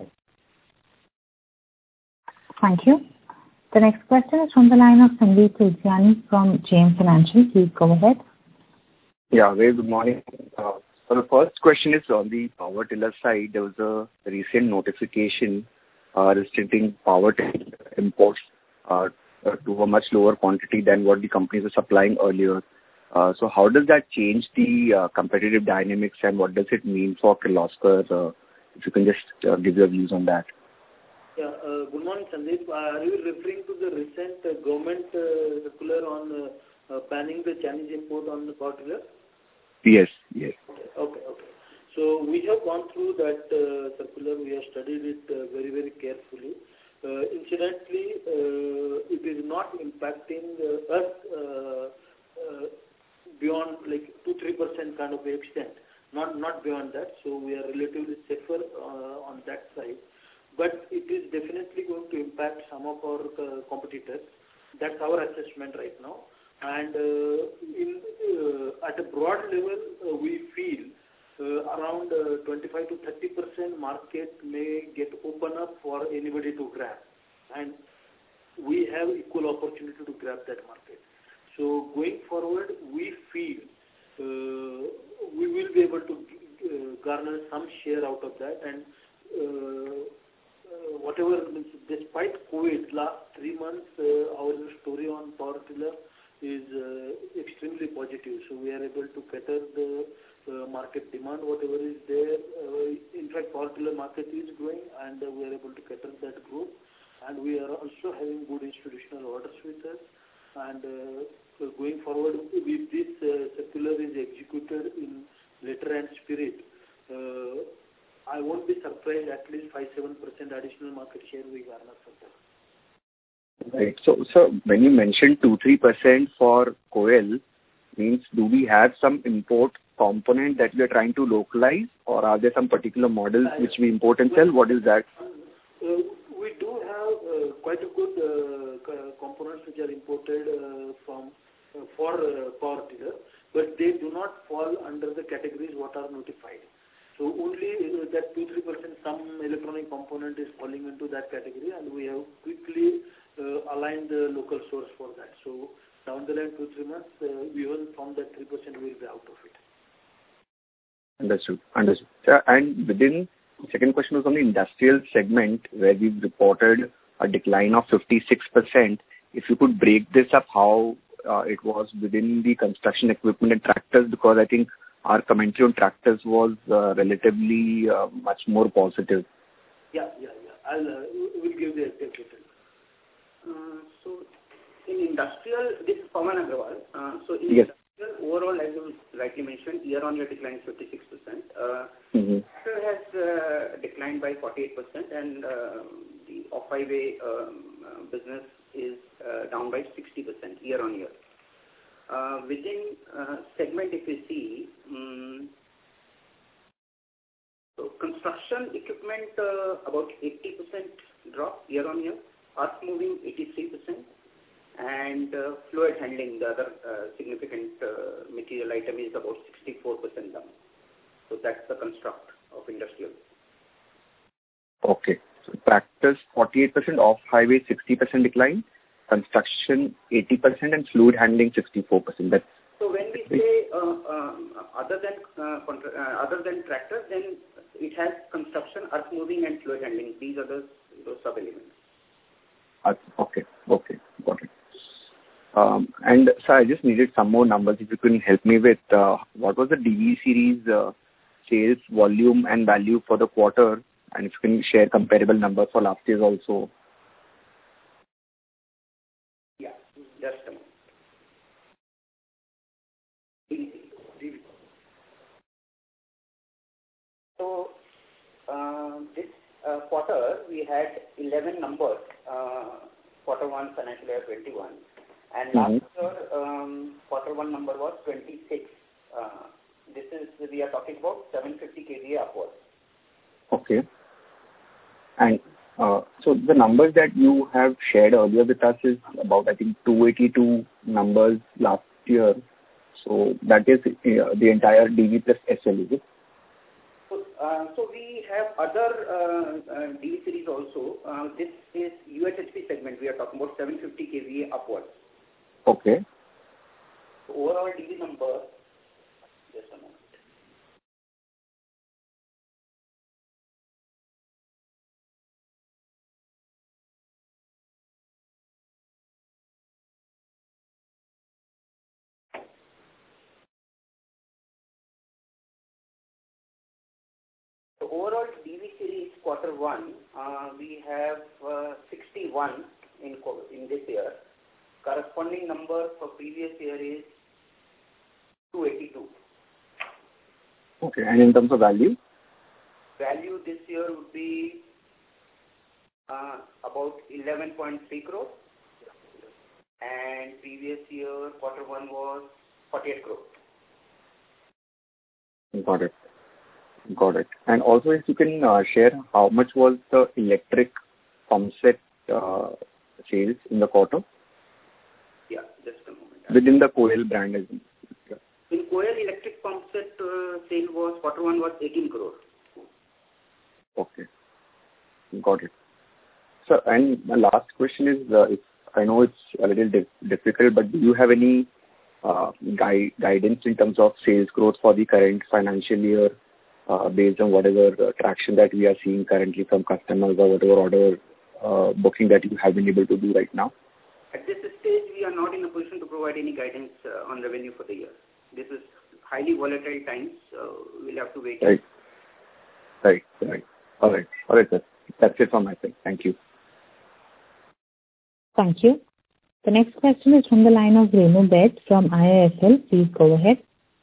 Thank you. The next question is from the line of Sandeep Tulsiani from J M Financial. Please go ahead. Yeah, very good morning. Uh, so the first question is on the power tiller side. There was a recent notification uh, restricting power tiller imports uh, to a much lower quantity than what the companies were supplying earlier. Uh, so how does that change the uh, competitive dynamics and what does it mean for Kirloskar? Uh, if you can just uh, give your views on that. Yeah, uh, good morning, Sandeep. Uh, are you referring to the recent uh, government uh, circular on uh, uh, banning the Chinese import on the power tiller? Yes, yes. Okay, okay. So we have gone through that uh, circular. We have studied it uh, very, very carefully. Uh, incidentally, uh, it is not impacting uh, us uh, uh, beyond like two to three percent kind of extent, not not beyond that. So we are relatively safer uh, on that side. But it is definitely going to impact some of our uh, competitors. That's our assessment right now. And uh, in uh, at a broad level, uh, we feel uh, around uh, twenty-five to thirty percent market may get open up for anybody to grab. And we have equal opportunity to grab that market. So going forward, we feel uh, we will be able to uh, garner some share out of that, and uh, whatever, despite COVID, last three months, uh, our story on power tiller is uh, extremely positive. So we are able to cater the uh, market demand, whatever is there. Uh, in fact, power tiller market is growing, and uh, we are able to cater that growth. And we are also having good institutional orders with us. And uh, so going forward, if this uh, circular is executed in letter and spirit, uh, I won't be surprised at least five to seven percent additional market share we garner from that. Right. So, so when you mentioned two to three percent for coil, means do we have some import component that we are trying to localize, or are there some particular models which we import and sell? What is that? Uh, we do have uh, quite a good uh, components which are imported uh, from uh, for uh, power tiller, but they do not fall under the categories what are notified. So only uh, that two to three percent some electronic component is falling into that category, and we have quickly uh, aligned the local source for that. So down the line, two to three months, uh, even from that three percent we will be out of it. Understood. Understood. Sir, and within, second question was on the industrial segment, where we've reported a decline of fifty-six percent. If you could break this up, how uh, it was within the construction equipment and tractors, because I think our commentary on tractors was uh, relatively uh, much more positive. Yeah, yeah, yeah. I'll uh, we'll give the exact details. Uh, so, in industrial, this is Pawan Agrawal. Uh, so, in yes. industrial, overall, as you rightly mentioned, year-on-year decline is fifty-six percent. Uh, mm-hmm. Tractor has uh, declined by forty-eight percent, and uh, the off-highway um, uh, business is uh, down by sixty percent year-on-year. Uh, within uh, segment, if you see, um, so construction equipment uh, about eighty percent drop year-on-year, earth moving eighty-three percent, and uh, fluid handling, the other uh, significant uh, material item, is about sixty-four percent down. So that's the construct of industrial. Okay. So tractors forty-eight percent, off-highway sixty percent decline, construction eighty percent, and fluid handling sixty-four percent. That's so when we say uh, um, other than uh, contra- uh, other than tractors, then it has construction, earth moving, and fluid handling. These are the those sub elements. Uh, okay. Okay. Got it. Um, and sir, I just needed some more numbers. If you can help me with uh, what was the D V series uh, sales volume and value for the quarter, and if you can share comparable numbers for last year also. Yeah, just a moment. So, uh, this uh, quarter we had eleven numbers, uh, quarter one financial year twenty-one, and last mm-hmm. year um, quarter one number was twenty-six. Uh, this is, we are talking about seven hundred fifty kVA upwards. Okay. And uh, so the numbers that you have shared earlier with us is about, I think, two eighty-two numbers last year. So that is uh, the entire D V plus S L, is it? So, uh, so we have other uh, uh, D V series also. Uh, this is U H H P segment. We are talking about seven hundred fifty kVA upwards. Okay. So overall D V number, just a moment. So overall D V series quarter one, uh, we have uh, sixty-one in in this year. Corresponding number for previous year is two eighty-two. Okay, and in terms of value? Value this year would be uh, about eleven point three crore, and previous year quarter one was forty-eight crore. Got it. Got it. And also, if you can uh, share how much was the electric pump set uh, sales in the quarter? Yeah, just a moment. Within the Koel brand as well. Yeah. In Koel, electric pump set uh, sale was, quarter one was eighteen crore. Okay. Got it. So, and my last question is, uh, if, I know it's a little di- difficult, but do you have any uh, gui- guidance in terms of sales growth for the current financial year? uh, based on whatever uh, traction that we are seeing currently from customers or whatever order uh, booking that you have been able to do right now? At this stage, we are not in a position to provide any guidance uh, on revenue for the year. This is highly volatile times. So we'll have to wait. Right. Right. Right. All right. All right, sir. That's it from my side. Thank you. Thank you. The next question is from the line of Renu Baid from I I S L. Please go ahead.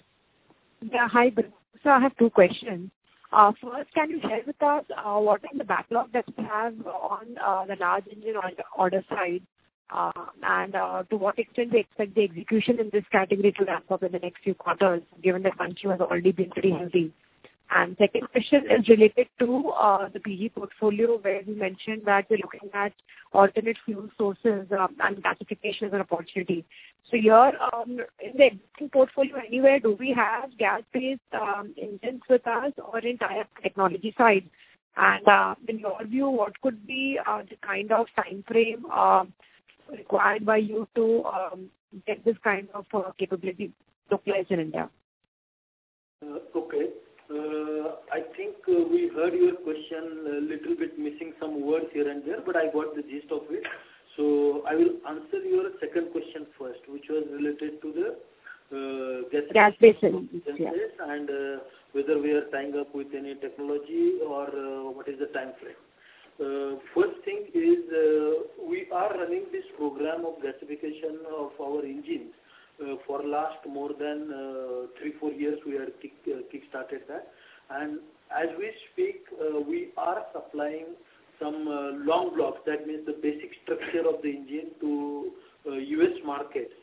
Yeah, hi. So I have two questions. Uh, first, can you share with us uh, what is the backlog that we have on uh, the large engine order, order side, uh, and uh, to what extent we expect the execution in this category to ramp up in the next few quarters, given that country has already been pretty healthy? And second question is related to uh, the P G portfolio, where you mentioned that we're looking at alternate fuel sources um, and gasification as an opportunity. So here, um, in the existing portfolio anywhere, do we have gas-based um, engines with us or entire technology side? And uh, in your view, what could be uh, the kind of time frame uh, required by you to um, get this kind of uh, capability localized in India? Uh, okay. Uh, I think uh, we heard your question a little bit missing some words here and there, but I got the gist of it. So I will answer your second question first, which was related to the uh, gas gas-based engines, yeah. and uh, whether we are tying up with any technology or uh, what is the time frame. Uh, first thing is uh, we are running this program of gasification of our engines. Uh, for last more than uh, three, four years, we had kick, uh, kick-started that. And as we speak, uh, we are supplying some uh, long blocks, that means the basic structure of the engine to uh, U S markets.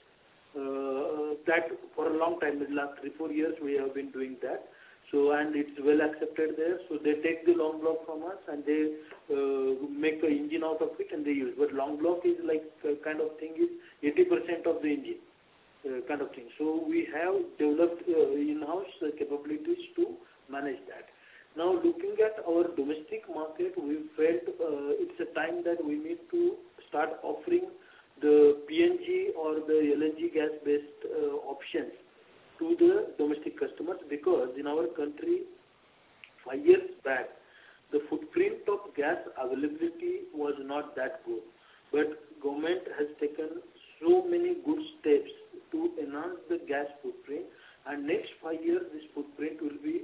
Uh, that for a long time, in the last three, four years, we have been doing that. So, and it's well accepted there. So they take the long block from us and they uh, make an engine out of it and they use. But long block is like uh, kind of thing is eighty percent of the engine. Uh, kind of thing. So we have developed uh, in-house uh, capabilities to manage that. Now looking at our domestic market, we felt uh, it's a time that we need to start offering the P N G or the L N G gas-based uh, options to the domestic customers, because in our country, five years back, the footprint of gas availability was not that good. But government has taken so many good steps to enhance the gas footprint, and next five years this footprint will be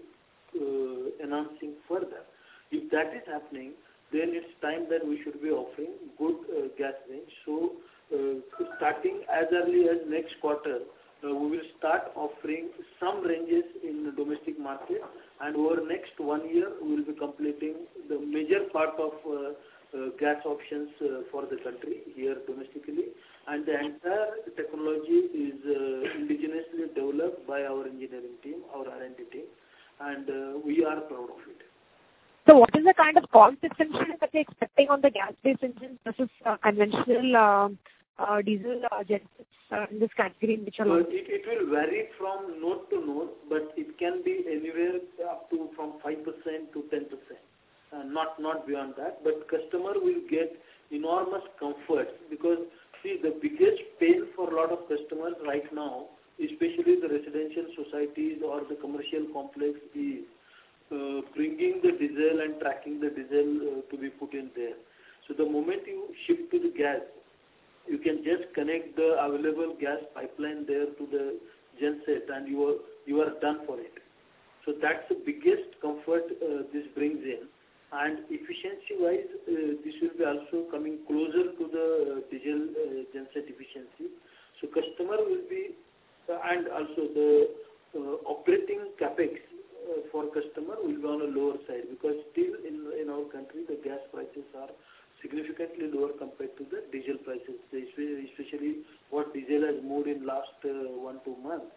uh, enhancing further. If that is happening, then it's time that we should be offering good uh, gas range. So uh, starting as early as next quarter, uh, we will start offering some ranges in the domestic market, and over next one year we will be completing the major part of uh, uh, gas options uh, for the country here domestically. And the entire technology is uh, indigenously developed by our engineering team, our R and D team, and uh, we are proud of it. So what is the kind of cost differential that you're expecting on the gas-based engines versus uh, conventional uh, uh, diesel uh, gensets uh, in this category? Which are uh, it, it will vary from node to node, but it can be anywhere up to from five percent to ten percent, uh, not, not beyond that. But customer will get enormous comfort, because see, the biggest pain for a lot of customers right now, especially the residential societies or the commercial complex, is uh, bringing the diesel and tracking the diesel uh, to be put in there. So the moment you shift to the gas, you can just connect the available gas pipeline there to the genset and you are, you are done for it. So that's the biggest comfort uh, this brings in. And efficiency-wise, uh, this will be also coming closer to the uh, diesel uh, genset efficiency. So customer will be, uh, and also the uh, operating capex uh, for customer will be on a lower side, because still in in our country the gas prices are significantly lower compared to the diesel prices, especially what diesel has moved in last uh, one two months.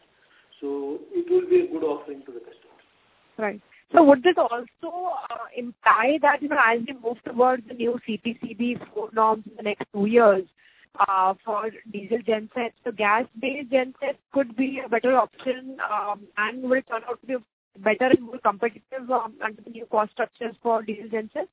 So it will be a good offering to the customer. Right. So would this also uh, imply that, you know, as we move towards the new C P C B four norms in the next two years uh, for diesel gensets, the gas-based gensets could be a better option um, and will turn out to be better and more competitive um, under the new cost structures for diesel gensets?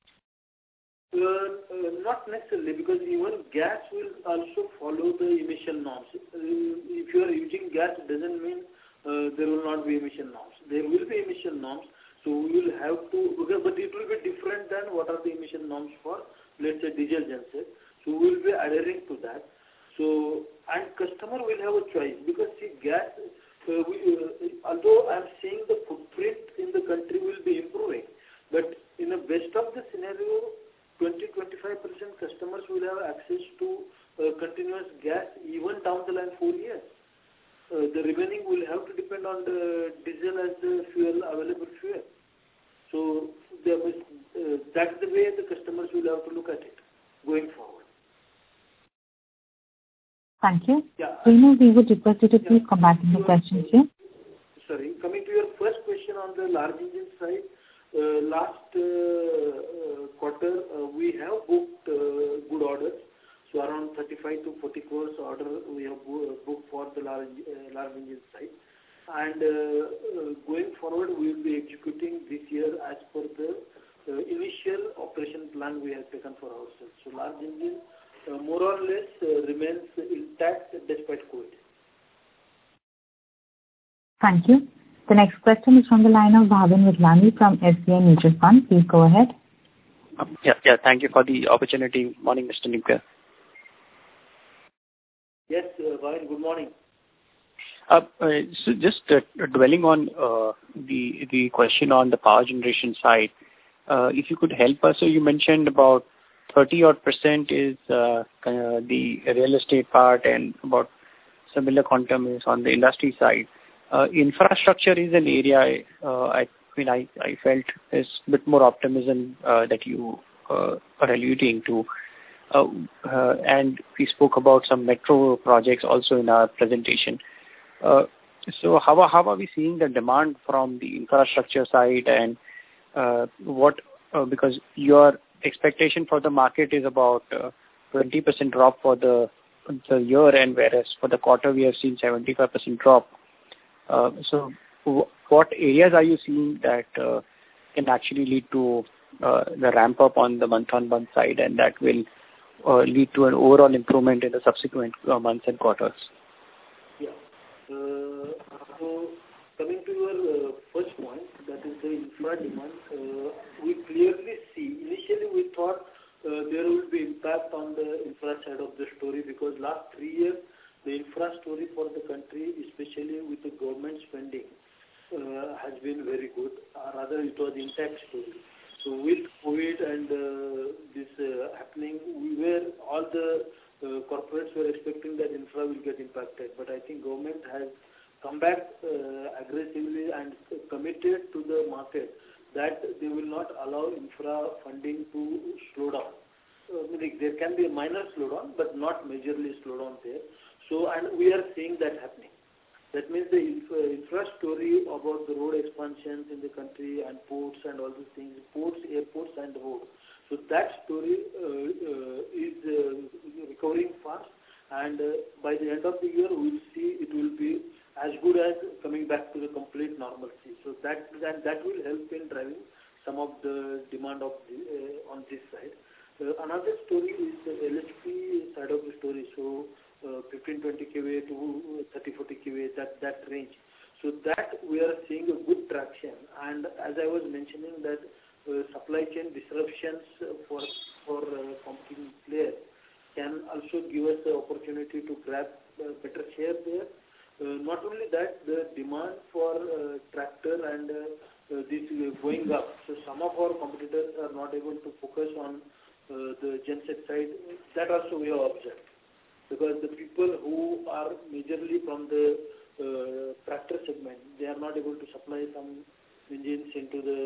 Uh, uh, not necessarily, because even gas will also follow the emission norms. Uh, if you are using gas, it doesn't mean uh, there will not be emission norms. There will be emission norms. So we will have to, because, but it will be different than what are the emission norms for, let's say, diesel genset. So we will be adhering to that. So, and customer will have a choice, because see, gas, uh, we, uh, although I am saying the footprint in the country will be improving, but in the best of the scenario, twenty to twenty-five percent customers will have access to uh, continuous gas even down the line four years. Uh, the remaining will have to depend on the diesel as the fuel, available fuel. So there was, uh, that's the way the customers will have to look at it going forward. Thank you. Yeah. Renu, we would request you to Yeah. please come back in the questions here. Sorry, coming to your first question on the large engine side, uh, last uh, uh, quarter uh, we have booked uh, good orders. So around thirty-five to forty crores order we have booked for the large, uh, large engine side. And uh, uh, going forward, we will be executing this year as per the uh, initial operation plan we have taken for ourselves. So large engine uh, more or less uh, remains intact despite COVID. Thank you. The next question is from the line of Bhavin Vithlani from S B I Mutual Fund. Please go ahead. Um, yeah, yeah. Thank you for the opportunity. Morning, Mister Nimkar. Yes, uh, Bhavin, good morning. Uh, uh, so just uh, dwelling on uh, the the question on the power generation side, uh, if you could help us. So you mentioned about thirty odd percent is uh, kind of the real estate part, and about similar quantum is on the industry side. Uh, infrastructure is an area uh, I mean I, I felt is a bit more optimism uh, that you uh, are alluding to. Uh, uh, and we spoke about some metro projects also in our presentation. Uh, so how are, how are we seeing the demand from the infrastructure side, and uh, what, uh, because your expectation for the market is about uh, twenty percent drop for the, the year, and whereas for the quarter we have seen seventy-five percent drop. Uh, so w- what areas are you seeing that uh, can actually lead to uh, the ramp up on the month-on-month side, and that will uh, lead to an overall improvement in the subsequent uh, months and quarters? Yeah. Uh, so coming to your uh, first point, that is the infra demand, uh, we clearly see, initially we thought uh, there will be impact on the infra side of the story, because last three years the infra story for the country, especially with the government spending, uh, has been very good, or rather it was intact story. So with COVID and uh, this uh, happening, we were, all the uh, corporates were expecting that infra will get impacted. But I think government has come back uh, aggressively and committed to the market that they will not allow infra funding to slow down. Uh, meaning there can be a minor slowdown, but not majorly slowdown there. So, and we are seeing that happening. That means the infra, infra story about the road expansions in the country and ports and all these things, ports, airports and roads. So that story uh, uh, is uh, recovering fast, and uh, by the end of the year we will see it will be as good as coming back to the complete normalcy. So that that, that will help in driving some of the demand of the, uh, on this side. Uh, another story is the L H P side of the story. So uh, fifteen to twenty K V A to thirty to forty K V A, that, that range. So that we are seeing a good traction. And as I was mentioning that uh, supply chain disruptions for, for uh, competing players can also give us the opportunity to grab uh, better share there. Uh, not only that, the demand for uh, tractor and uh, uh, this uh, going up. So some of our competitors are not able to focus on uh, the genset side. That also we have observed, because the people who are majorly from the uh, tractor segment, they are not able to supply some engines into the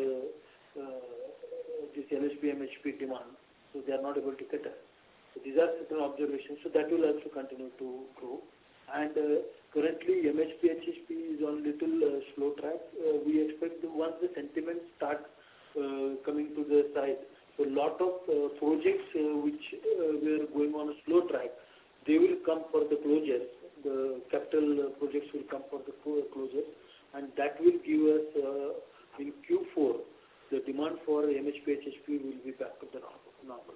uh, this L H P, M H P demand. So they are not able to cater. So these are certain observations. So that will also continue to grow. And uh, currently M H P, H H P is on little uh, slow track. Uh, we expect the, once the sentiment starts uh, coming to the side, so a lot of uh, projects uh, which uh, were going on a slow track, they will come for the closures. The capital uh, projects will come for the closures, and that will give us uh, in Q four the demand for M H P, H H P will be back to the normal.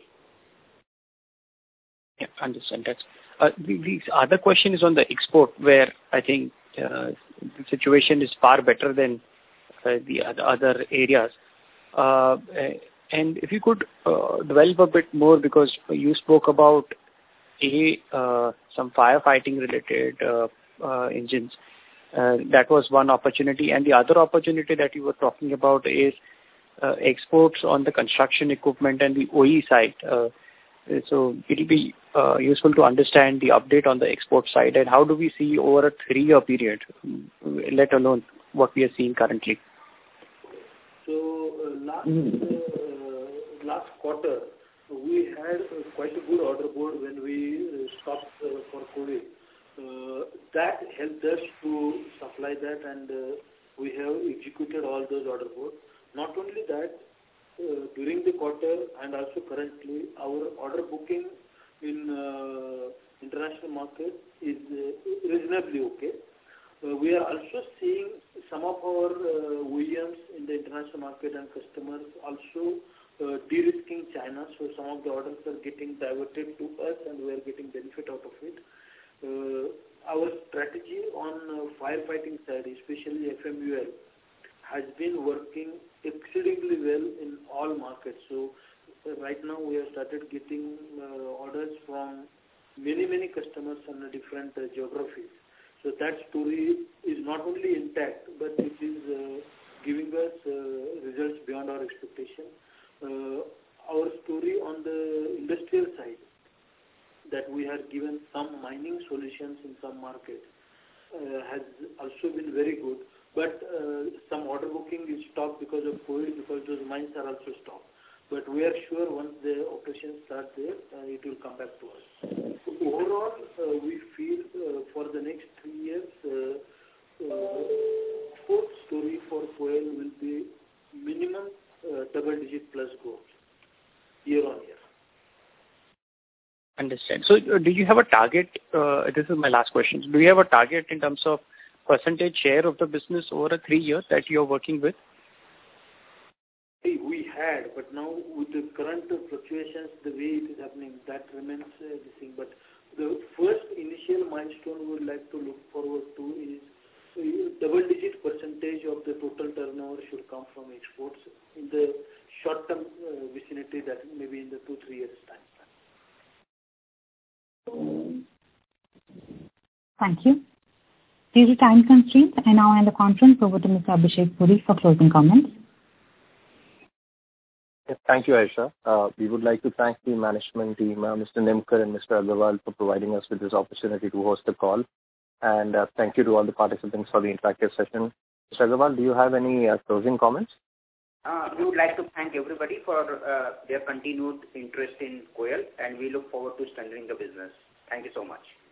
Yeah, understand that. Uh, the, the other question is on the export, where I think uh, the situation is far better than uh, the other areas. Uh, and if you could uh, develop a bit more, because you spoke about a uh, some firefighting related uh, uh, engines. Uh, that was one opportunity, and the other opportunity that you were talking about is uh, exports on the construction equipment and the O E side. Uh, so it will be uh, useful to understand the update on the export side, and how do we see over a three-year period, let alone what we are seeing currently. So uh, last uh, last quarter, we had uh, quite a good order board when we uh, stopped uh, for COVID. Uh, that helped us to supply that, and uh, we have executed all those order boards. Not only that, uh, during the quarter and also currently, our order booking in uh, international market is uh, reasonably okay. Uh, we are also seeing some of our uh, O E Ms in the international market and customers also uh, de-risking China, so some of the orders are getting diverted to us and we are getting benefit out of it. Uh, our strategy on uh, firefighting side, especially F M U L, has been working exceedingly well in all markets. So uh, right now we have started getting uh, orders from many, many customers in different uh, geographies. So that story is not only intact, but it is uh, giving us uh, results beyond our expectation. Uh, our story on the industrial side, that we have given some mining solutions in some markets, uh, has also been very good. But uh, some order booking is stopped because of COVID, because those mines are also stopped. But we are sure once the operations start there, uh, it will come back to us. So overall, uh, we feel uh, for the next three years, uh, uh, fourth story for Koel will be minimum uh, double-digit plus growth year on year. Understand. So uh, do you have a target? Uh, this is my last question. Do you have a target in terms of percentage share of the business over a three years that you are working with? Hey, we had, but now with the current fluctuations, the way it is happening, that remains uh, the thing. But the first initial milestone we would like to look forward to is uh, double-digit percentage of the total turnover should come from exports in the short-term uh, vicinity, that maybe in the two, three years' time. Thank you. Due to time constraints, I now hand the conference over to Mister Abhishek Puri for closing comments. Yes, thank you, Aisha. Uh, we would like to thank the management team, uh, Mister Nimkar and Mister Agarwal, for providing us with this opportunity to host the call. And uh, thank you to all the participants for the interactive session. Mister Agarwal, do you have any uh, closing comments? Uh, we would like to thank everybody for uh, their continued interest in Koel, and we look forward to strengthening the business. Thank you so much.